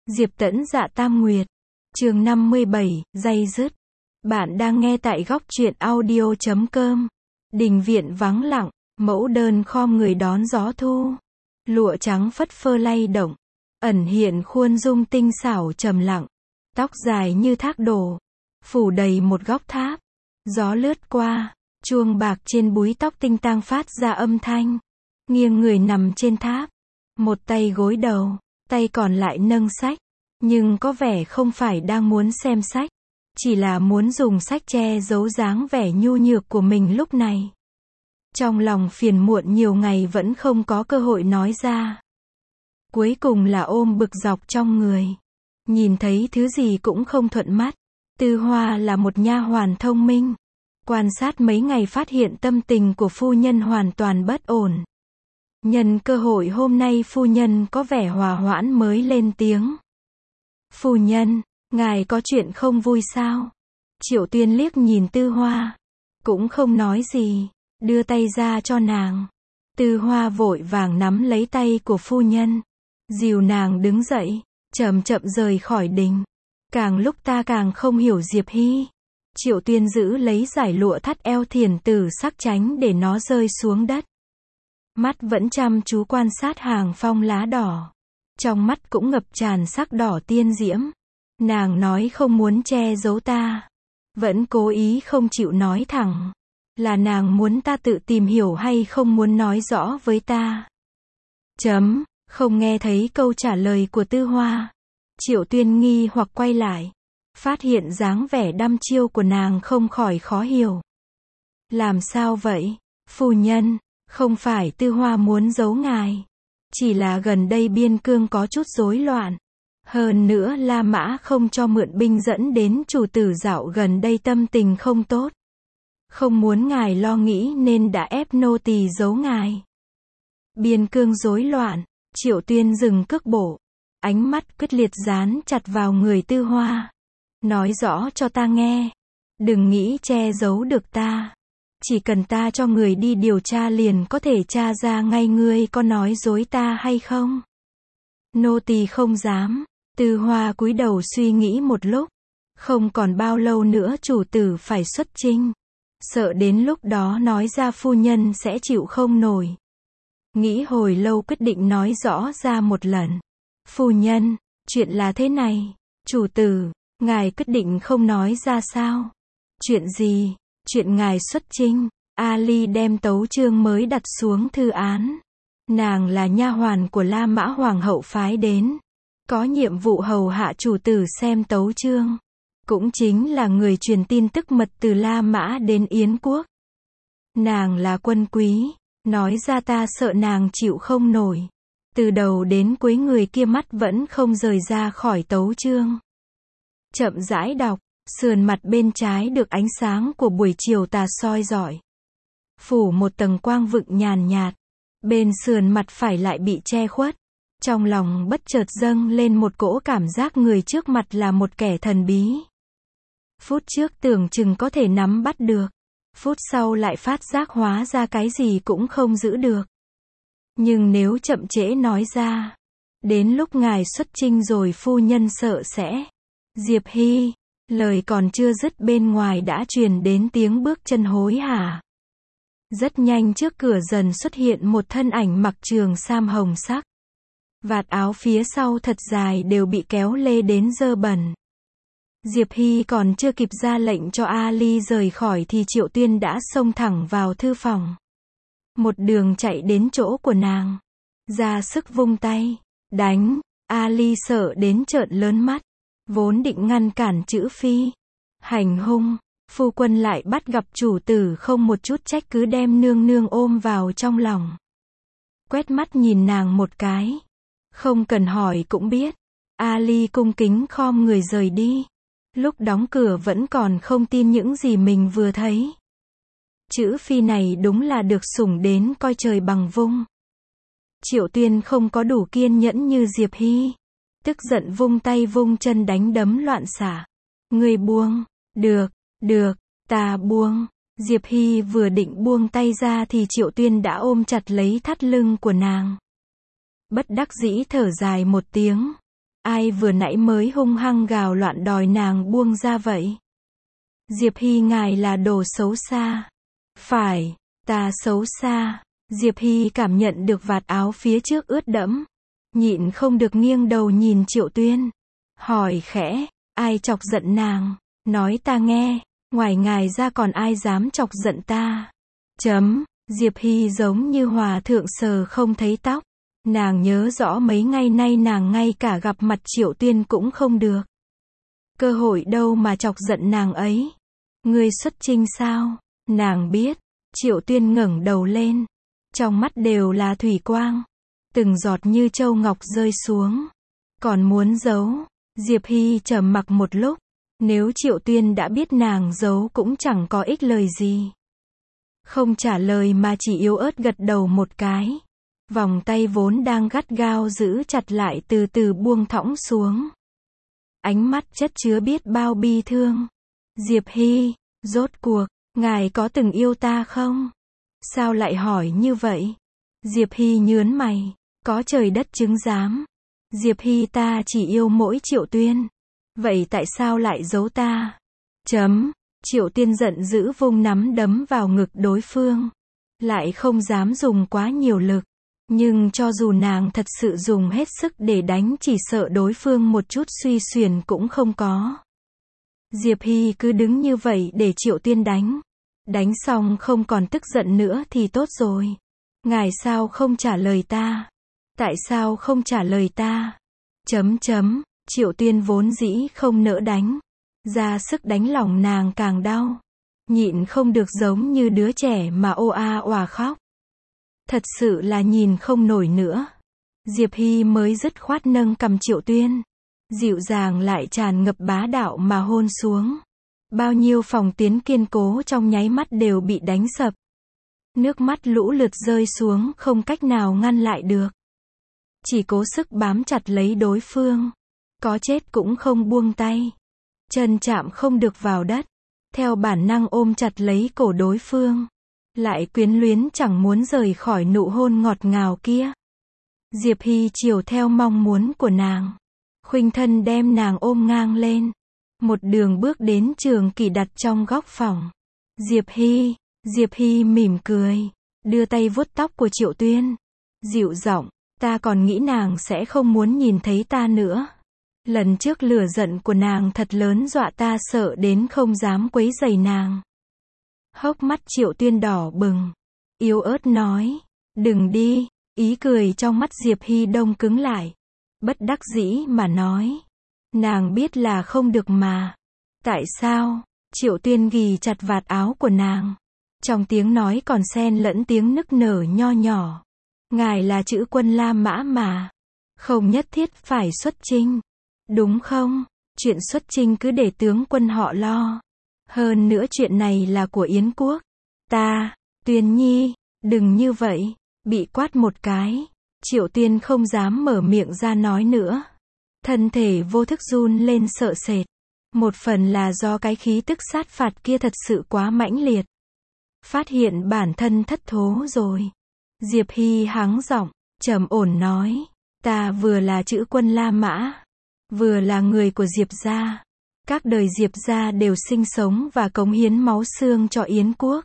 Diệp Tẫn Dạ Tam Nguyệt. Chương 57, day dứt. Bạn đang nghe tại góc truyện audio.com. Đình viện vắng lặng, mẫu đơn khom người đón gió thu. Lụa trắng phất phơ lay động, ẩn hiện khuôn dung tinh xảo trầm lặng. Tóc dài như thác đổ, phủ đầy một góc tháp. Gió lướt qua, chuông bạc trên búi tóc tinh tang phát ra âm thanh. Nghiêng người nằm trên tháp, một tay gối đầu, tay còn lại nâng sách, nhưng có vẻ không phải đang muốn xem sách, chỉ là muốn dùng sách che giấu dáng vẻ nhu nhược của mình lúc này. Trong lòng phiền muộn nhiều ngày vẫn không có cơ hội nói ra. Cuối cùng là ôm bực dọc trong người. Nhìn thấy thứ gì cũng không thuận mắt. Tư Hoa là một nha hoàn thông minh. Quan sát mấy ngày phát hiện tâm tình của phu nhân hoàn toàn bất ổn. Nhân cơ hội hôm nay phu nhân có vẻ hòa hoãn mới lên tiếng. Phu nhân, ngài có chuyện không vui sao? Triệu Tuyên liếc nhìn Tư Hoa, cũng không nói gì, đưa tay ra cho nàng. Tư Hoa vội vàng nắm lấy tay của phu nhân, dìu nàng đứng dậy, chậm chậm rời khỏi đình. Càng lúc ta càng không hiểu Diệp Hy. Triệu Tuyên giữ lấy dải lụa thắt eo thiền tử sắc tránh để nó rơi xuống đất. Mắt vẫn chăm chú quan sát hàng phong lá đỏ. Trong mắt cũng ngập tràn sắc đỏ tiên diễm. Nàng nói không muốn che giấu ta. Vẫn cố ý không chịu nói thẳng. Là nàng muốn ta tự tìm hiểu hay không muốn nói rõ với ta? Không nghe thấy câu trả lời của Tư Hoa. Triệu Tuyên nghi hoặc quay lại. Phát hiện dáng vẻ đăm chiêu của nàng không khỏi khó hiểu. Làm sao vậy, phu nhân? Không phải Tư Hoa muốn giấu ngài. Chỉ là gần đây biên cương có chút rối loạn. Hơn nữa La Mã không cho mượn binh dẫn đến chủ tử dạo gần đây tâm tình không tốt. Không muốn ngài lo nghĩ nên đã ép nô tỳ giấu ngài. Biên cương rối loạn. Triệu Tuyên dừng cước bộ. Ánh mắt quyết liệt dán chặt vào người Tư Hoa. Nói rõ cho ta nghe. Đừng nghĩ che giấu được ta. Chỉ cần ta cho người đi điều tra liền có thể tra ra ngay ngươi có nói dối ta hay không. Nô tỳ không dám. Tư Hoa cúi đầu suy nghĩ một lúc. Không còn bao lâu nữa chủ tử phải xuất chinh. Sợ đến lúc đó nói ra phu nhân sẽ chịu không nổi. Nghĩ hồi lâu quyết định nói rõ ra một lần. Phu nhân, chuyện là thế này. Chủ tử, ngài quyết định không nói ra sao? Chuyện gì? Chuyện ngài xuất chinh. Ali đem tấu chương mới đặt xuống thư án. Nàng là nha hoàn của La Mã Hoàng hậu phái đến. Có nhiệm vụ hầu hạ chủ tử xem tấu chương. Cũng chính là người truyền tin tức mật từ La Mã đến Yến quốc. Nàng là quân quý. Nói ra ta sợ nàng chịu không nổi. Từ đầu đến cuối người kia mắt vẫn không rời ra khỏi tấu chương. Chậm rãi đọc. Sườn mặt bên trái được ánh sáng của buổi chiều tà soi rọi. Phủ một tầng quang vựng nhàn nhạt. Bên sườn mặt phải lại bị che khuất. Trong lòng bất chợt dâng lên một cỗ cảm giác người trước mặt là một kẻ thần bí. Phút trước tưởng chừng có thể nắm bắt được. Phút sau lại phát giác hóa ra cái gì cũng không giữ được. Nhưng nếu chậm trễ nói ra. Đến lúc ngài xuất chinh rồi phu nhân sợ sẽ. Diệp Hy. Lời còn chưa dứt bên ngoài đã truyền đến tiếng bước chân hối hả. Rất nhanh trước cửa dần xuất hiện một thân ảnh mặc trường sam hồng sắc. Vạt áo phía sau thật dài đều bị kéo lê đến dơ bẩn. Diệp Hy còn chưa kịp ra lệnh cho Ali rời khỏi thì Triệu Tuyên đã xông thẳng vào thư phòng. Một đường chạy đến chỗ của nàng. Ra sức vung tay. Đánh. Ali sợ đến trợn lớn mắt. Vốn định ngăn cản chữ phi. Hành hung. Phu quân lại bắt gặp chủ tử không một chút trách cứ đem nương nương ôm vào trong lòng. Quét mắt nhìn nàng một cái. Không cần hỏi cũng biết. Ali cung kính khom người rời đi. Lúc đóng cửa vẫn còn không tin những gì mình vừa thấy. Chữ phi này đúng là được sủng đến coi trời bằng vung. Triệu Tuyên không có đủ kiên nhẫn như Diệp Hy. Tức giận vung tay vung chân đánh đấm loạn xạ. Ngươi buông. Được, ta buông. Diệp Hy vừa định buông tay ra thì Triệu Tuyên đã ôm chặt lấy thắt lưng của nàng. Bất đắc dĩ thở dài một tiếng. Ai vừa nãy mới hung hăng gào loạn đòi nàng buông ra vậy? Diệp Hy, ngài là đồ xấu xa. Phải, ta xấu xa. Diệp Hy cảm nhận được vạt áo phía trước ướt đẫm. Nhịn không được nghiêng đầu nhìn Triệu Tuyên. Hỏi khẽ, ai chọc giận nàng? Nói ta nghe, ngoài ngài ra còn ai dám chọc giận ta? Diệp Hy giống như hòa thượng sờ không thấy tóc. Nàng nhớ rõ mấy ngày nay nàng ngay cả gặp mặt Triệu Tuyên cũng không được. Cơ hội đâu mà chọc giận nàng ấy. Ngươi xuất trinh sao? Nàng biết. Triệu Tuyên ngẩng đầu lên. Trong mắt đều là thủy quang. Từng giọt như châu ngọc rơi xuống. Còn muốn giấu. Diệp Hy trầm mặc một lúc. Nếu Triệu Tuyên đã biết nàng giấu cũng chẳng có ích lời gì. Không trả lời mà chỉ yếu ớt gật đầu một cái. Vòng tay vốn đang gắt gao giữ chặt lại từ từ buông thõng xuống. Ánh mắt chất chứa biết bao bi thương. Diệp Hy, rốt cuộc, ngài có từng yêu ta không? Sao lại hỏi như vậy? Diệp Hy nhớn mày. Có trời đất chứng giám. Diệp Hy, ta chỉ yêu mỗi Triệu Tuyên. Vậy tại sao lại giấu ta? Triệu Tuyên giận dữ vung nắm đấm vào ngực đối phương. Lại không dám dùng quá nhiều lực. Nhưng cho dù nàng thật sự dùng hết sức để đánh, chỉ sợ đối phương một chút suy xuyển cũng không có. Diệp Hy cứ đứng như vậy để Triệu Tuyên đánh. Đánh xong không còn tức giận nữa thì tốt rồi. Ngài sao không trả lời ta? Tại sao không trả lời ta? Triệu Tuyên vốn dĩ không nỡ đánh. Ra sức đánh lòng nàng càng đau. Nhịn không được giống như đứa trẻ mà ô a òa khóc. Thật sự là nhìn không nổi nữa. Diệp Hy mới dứt khoát nâng cằm Triệu Tuyên. Dịu dàng lại tràn ngập bá đạo mà hôn xuống. Bao nhiêu phòng tuyến kiên cố trong nháy mắt đều bị đánh sập. Nước mắt lũ lượt rơi xuống không cách nào ngăn lại được. Chỉ cố sức bám chặt lấy đối phương. Có chết cũng không buông tay. Chân chạm không được vào đất. Theo bản năng ôm chặt lấy cổ đối phương. Lại quyến luyến chẳng muốn rời khỏi nụ hôn ngọt ngào kia. Diệp Hy chiều theo mong muốn của nàng. Khuynh thân đem nàng ôm ngang lên. Một đường bước đến Trường Kỷ đặt trong góc phòng. Diệp Hy mỉm cười. Đưa tay vuốt tóc của Triệu Tuyên. Dịu giọng, ta còn nghĩ nàng sẽ không muốn nhìn thấy ta nữa. Lần trước lửa giận của nàng thật lớn, dọa ta sợ đến không dám quấy rầy nàng. Hốc mắt Triệu Tuyên đỏ bừng. Yếu ớt nói. Đừng đi. Ý cười trong mắt Diệp Hy đông cứng lại. Bất đắc dĩ mà nói. Nàng biết là không được mà. Tại sao? Triệu Tuyên ghì chặt vạt áo của nàng. Trong tiếng nói còn xen lẫn tiếng nức nở nho nhỏ. Ngài là chữ quân La Mã mà. Không nhất thiết phải xuất chinh. Đúng không? Chuyện xuất chinh cứ để tướng quân họ lo. Hơn nữa chuyện này là của Yến quốc. Tuyên Nhi, đừng như vậy. Bị quát một cái. Triệu Tuyên không dám mở miệng ra nói nữa. Thân thể vô thức run lên sợ sệt. Một phần là do cái khí tức sát phạt kia thật sự quá mãnh liệt. Phát hiện bản thân thất thố rồi. Diệp Hy hắng giọng, trầm ổn nói. Ta vừa là chữ quân La Mã. Vừa là người của Diệp gia. Các đời Diệp gia đều sinh sống và cống hiến máu xương cho Yến quốc.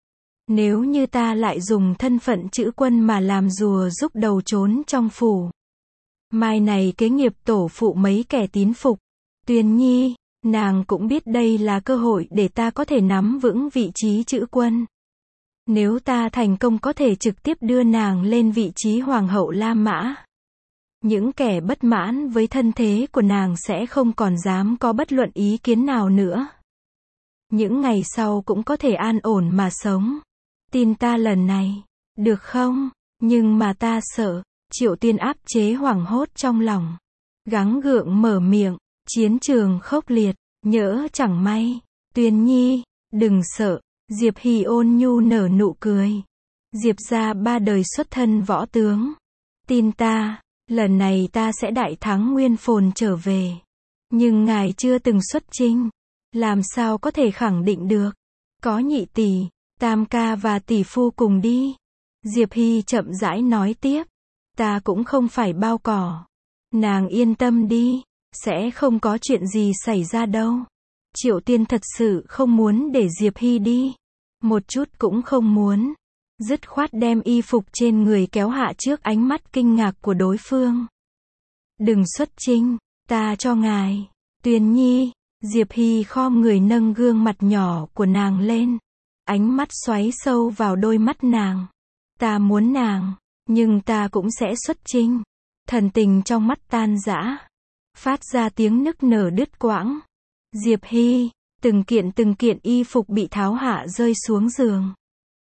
Nếu như ta lại dùng thân phận chữ quân mà làm rùa rúc đầu trốn trong phủ. Mai này kế nghiệp tổ phụ mấy kẻ tín phục. Tuyên Nhi, nàng cũng biết đây là cơ hội để ta có thể nắm vững vị trí chữ quân. Nếu ta thành công có thể trực tiếp đưa nàng lên vị trí hoàng hậu La Mã. Những kẻ bất mãn với thân thế của nàng sẽ không còn dám có bất luận ý kiến nào nữa. Những ngày sau cũng có thể an ổn mà sống. Tin ta lần này, được không? Nhưng mà ta sợ. Triệu Tuyên áp chế hoảng hốt trong lòng. Gắng gượng mở miệng. Chiến trường khốc liệt. Nhỡ chẳng may. Tuyên Nhi, đừng sợ. Diệp Hy ôn nhu nở nụ cười. Diệp gia 3 đời xuất thân võ tướng. Tin ta, lần này ta sẽ đại thắng nguyên phồn trở về. Nhưng ngài chưa từng xuất chinh. Làm sao có thể khẳng định được. Có nhị tỷ, tam ca và tỷ phu cùng đi. Diệp Hy chậm rãi nói tiếp. Ta cũng không phải bao cỏ. Nàng yên tâm đi, sẽ không có chuyện gì xảy ra đâu. Triệu Tiên thật sự không muốn để Diệp Hy đi. Một chút cũng không muốn. Dứt khoát đem y phục trên người kéo hạ trước ánh mắt kinh ngạc của đối phương. Đừng xuất trinh, ta cho ngài. Tuyền Nhi, Diệp Hy khom người nâng gương mặt nhỏ của nàng lên. Ánh mắt xoáy sâu vào đôi mắt nàng. Ta muốn nàng, nhưng ta cũng sẽ xuất trinh. Thần tình trong mắt tan rã. Phát ra tiếng nức nở đứt quãng. Diệp Hy, từng kiện y phục bị tháo hạ rơi xuống giường.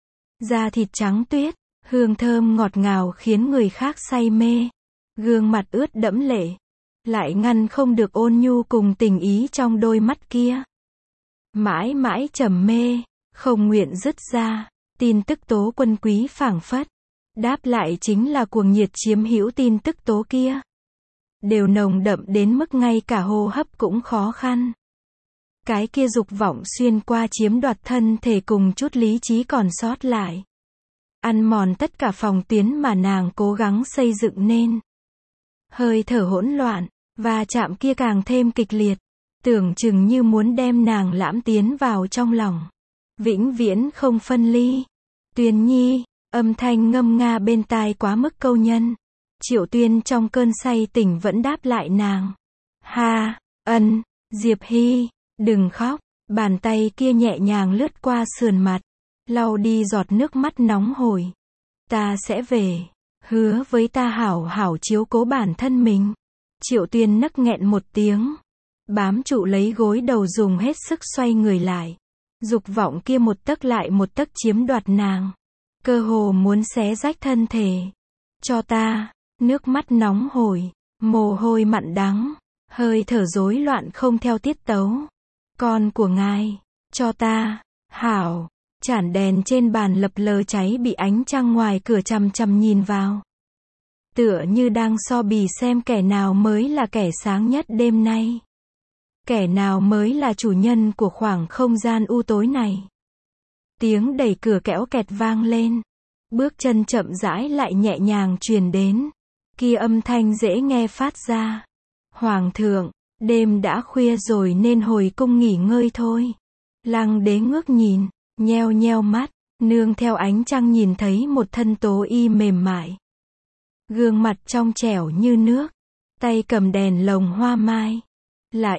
Da thịt trắng tuyết, hương thơm ngọt ngào khiến người khác say mê. Gương mặt ướt đẫm lệ, lại ngăn không được ôn nhu cùng tình ý trong đôi mắt kia. Mãi mãi trầm mê, không nguyện dứt ra. Tin tức tố quân quý phảng phất. Đáp lại chính là cuồng nhiệt chiếm hữu tin tức tố kia. Đều nồng đậm đến mức ngay cả hô hấp cũng khó khăn. Cái kia dục vọng xuyên qua chiếm đoạt thân thể cùng chút lý trí còn sót lại. Ăn mòn tất cả phòng tuyến mà nàng cố gắng xây dựng nên. Hơi thở hỗn loạn, và chạm kia càng thêm kịch liệt. Tưởng chừng như muốn đem nàng lãm tiến vào trong lòng. Vĩnh viễn không phân ly. Tuyền Nhi, âm thanh ngâm nga bên tai quá mức câu nhân. Triệu Tuyên trong cơn say tỉnh vẫn đáp lại nàng. Ha, ân, Diệp Hy, đừng khóc. Bàn tay kia nhẹ nhàng lướt qua sườn mặt, lau đi giọt nước mắt nóng hổi. Ta sẽ về, hứa với ta hảo hảo chiếu cố bản thân mình. Triệu Tuyên nấc nghẹn một tiếng, bám trụ lấy gối đầu dùng hết sức xoay người lại. Dục vọng kia một tấc lại một tấc chiếm đoạt nàng, cơ hồ muốn xé rách thân thể. Cho ta, nước mắt nóng hổi, mồ hôi mặn đắng, hơi thở rối loạn không theo tiết tấu. Con của ngài, cho ta, hảo. Chản đèn trên bàn lập lờ cháy bị ánh trăng ngoài cửa chằm chằm nhìn vào. Tựa như đang so bì xem kẻ nào mới là kẻ sáng nhất đêm nay. Kẻ nào mới là chủ nhân của khoảng không gian u tối này. Tiếng đẩy cửa kẽo kẹt vang lên. Bước chân chậm rãi lại nhẹ nhàng truyền đến. Kia âm thanh dễ nghe phát ra. Hoàng thượng, đêm đã khuya rồi nên hồi cung nghỉ ngơi thôi. Lăng đế ngước nhìn, nheo nheo mắt, nương theo ánh trăng nhìn thấy một thân tố y mềm mại. Gương mặt trong trẻo như nước, tay cầm đèn lồng hoa mai. Là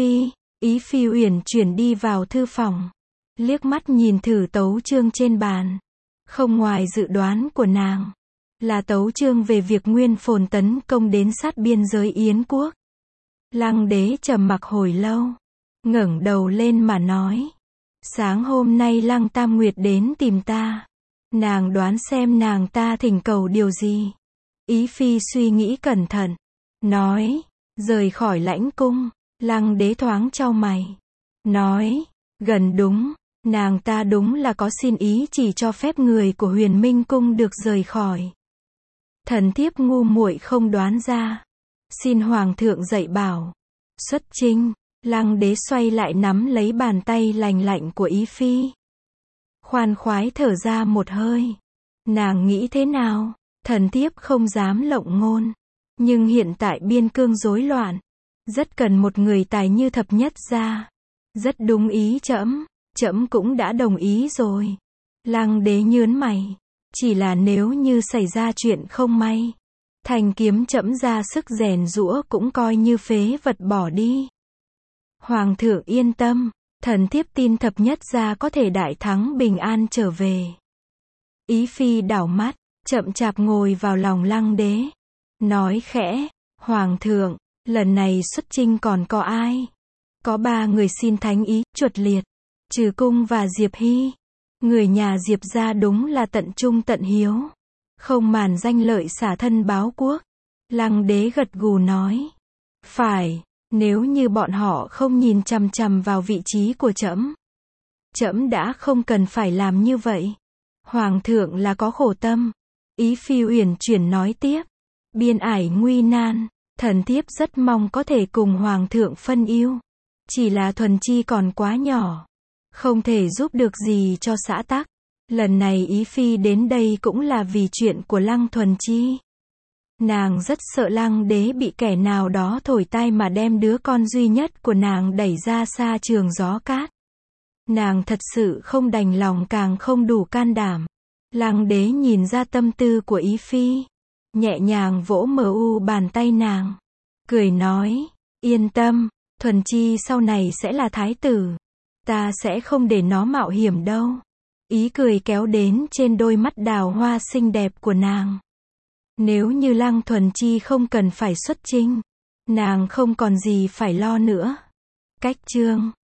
Ý Phi uyển chuyển đi vào thư phòng. Liếc mắt nhìn thử tấu chương trên bàn. Không ngoài dự đoán của nàng, là tấu chương về việc Nguyên Phồn tấn công đến sát biên giới Yến quốc. Lăng đế trầm mặc hồi lâu, ngẩng đầu lên mà nói. Sáng hôm nay Lăng Tam Nguyệt đến tìm ta. Nàng đoán xem nàng ta thỉnh cầu điều gì. Ý Phi suy nghĩ cẩn thận, nói, rời khỏi lãnh cung. Lăng đế thoáng chau mày, nói, gần đúng, nàng ta đúng là có xin ý chỉ cho phép người của Huyền Minh cung được rời khỏi. Thần thiếp ngu muội không đoán ra. Xin hoàng thượng dạy bảo. Xuất chinh. Lăng đế xoay lại nắm lấy bàn tay lành lạnh của Ý Phi. Khoan khoái thở ra một hơi. Nàng nghĩ thế nào? Thần thiếp không dám lộng ngôn. Nhưng hiện tại biên cương rối loạn. Rất cần một người tài như thập nhất gia. Rất đúng ý trẫm. Trẫm cũng đã đồng ý rồi. Lăng đế nhớn mày. Chỉ là nếu như xảy ra chuyện không may, thanh kiếm trẫm ra sức rèn giũa cũng coi như phế vật bỏ đi. Hoàng thượng yên tâm, thần thiếp tin thập nhất gia có thể đại thắng bình an trở về. Ý Phi đảo mắt, chậm chạp ngồi vào lòng lăng đế. Nói khẽ, hoàng thượng, lần này xuất chinh còn có ai? Có 3 người xin thánh ý, chuột liệt, Trừ Cung và Diệp Hy. Người nhà Diệp gia đúng là tận trung tận hiếu. Không màn danh lợi xả thân báo quốc. Lăng đế gật gù nói. Phải, nếu như bọn họ không nhìn chằm chằm vào vị trí của trẫm, trẫm đã không cần phải làm như vậy. Hoàng thượng là có khổ tâm. Ý Phi uyển chuyển nói tiếp. Biên ải nguy nan, thần thiếp rất mong có thể cùng hoàng thượng phân ưu. Chỉ là Thuần Chi còn quá nhỏ, không thể giúp được gì cho xã tắc. Lần này Ý Phi đến đây cũng là vì chuyện của Lăng Thuần Chi. Nàng rất sợ Lăng đế bị kẻ nào đó thổi tai mà đem đứa con duy nhất của nàng đẩy ra xa trường gió cát. Nàng thật sự không đành lòng càng không đủ can đảm. Lăng đế nhìn ra tâm tư của Ý Phi, nhẹ nhàng vỗ bàn tay nàng, cười nói, yên tâm, Thuần Chi sau này sẽ là thái tử. Ta sẽ không để nó mạo hiểm đâu. Ý cười kéo đến trên đôi mắt đào hoa xinh đẹp của nàng. Nếu như Lăng Thuần Chi không cần phải xuất chinh, nàng không còn gì phải lo nữa. Cách chương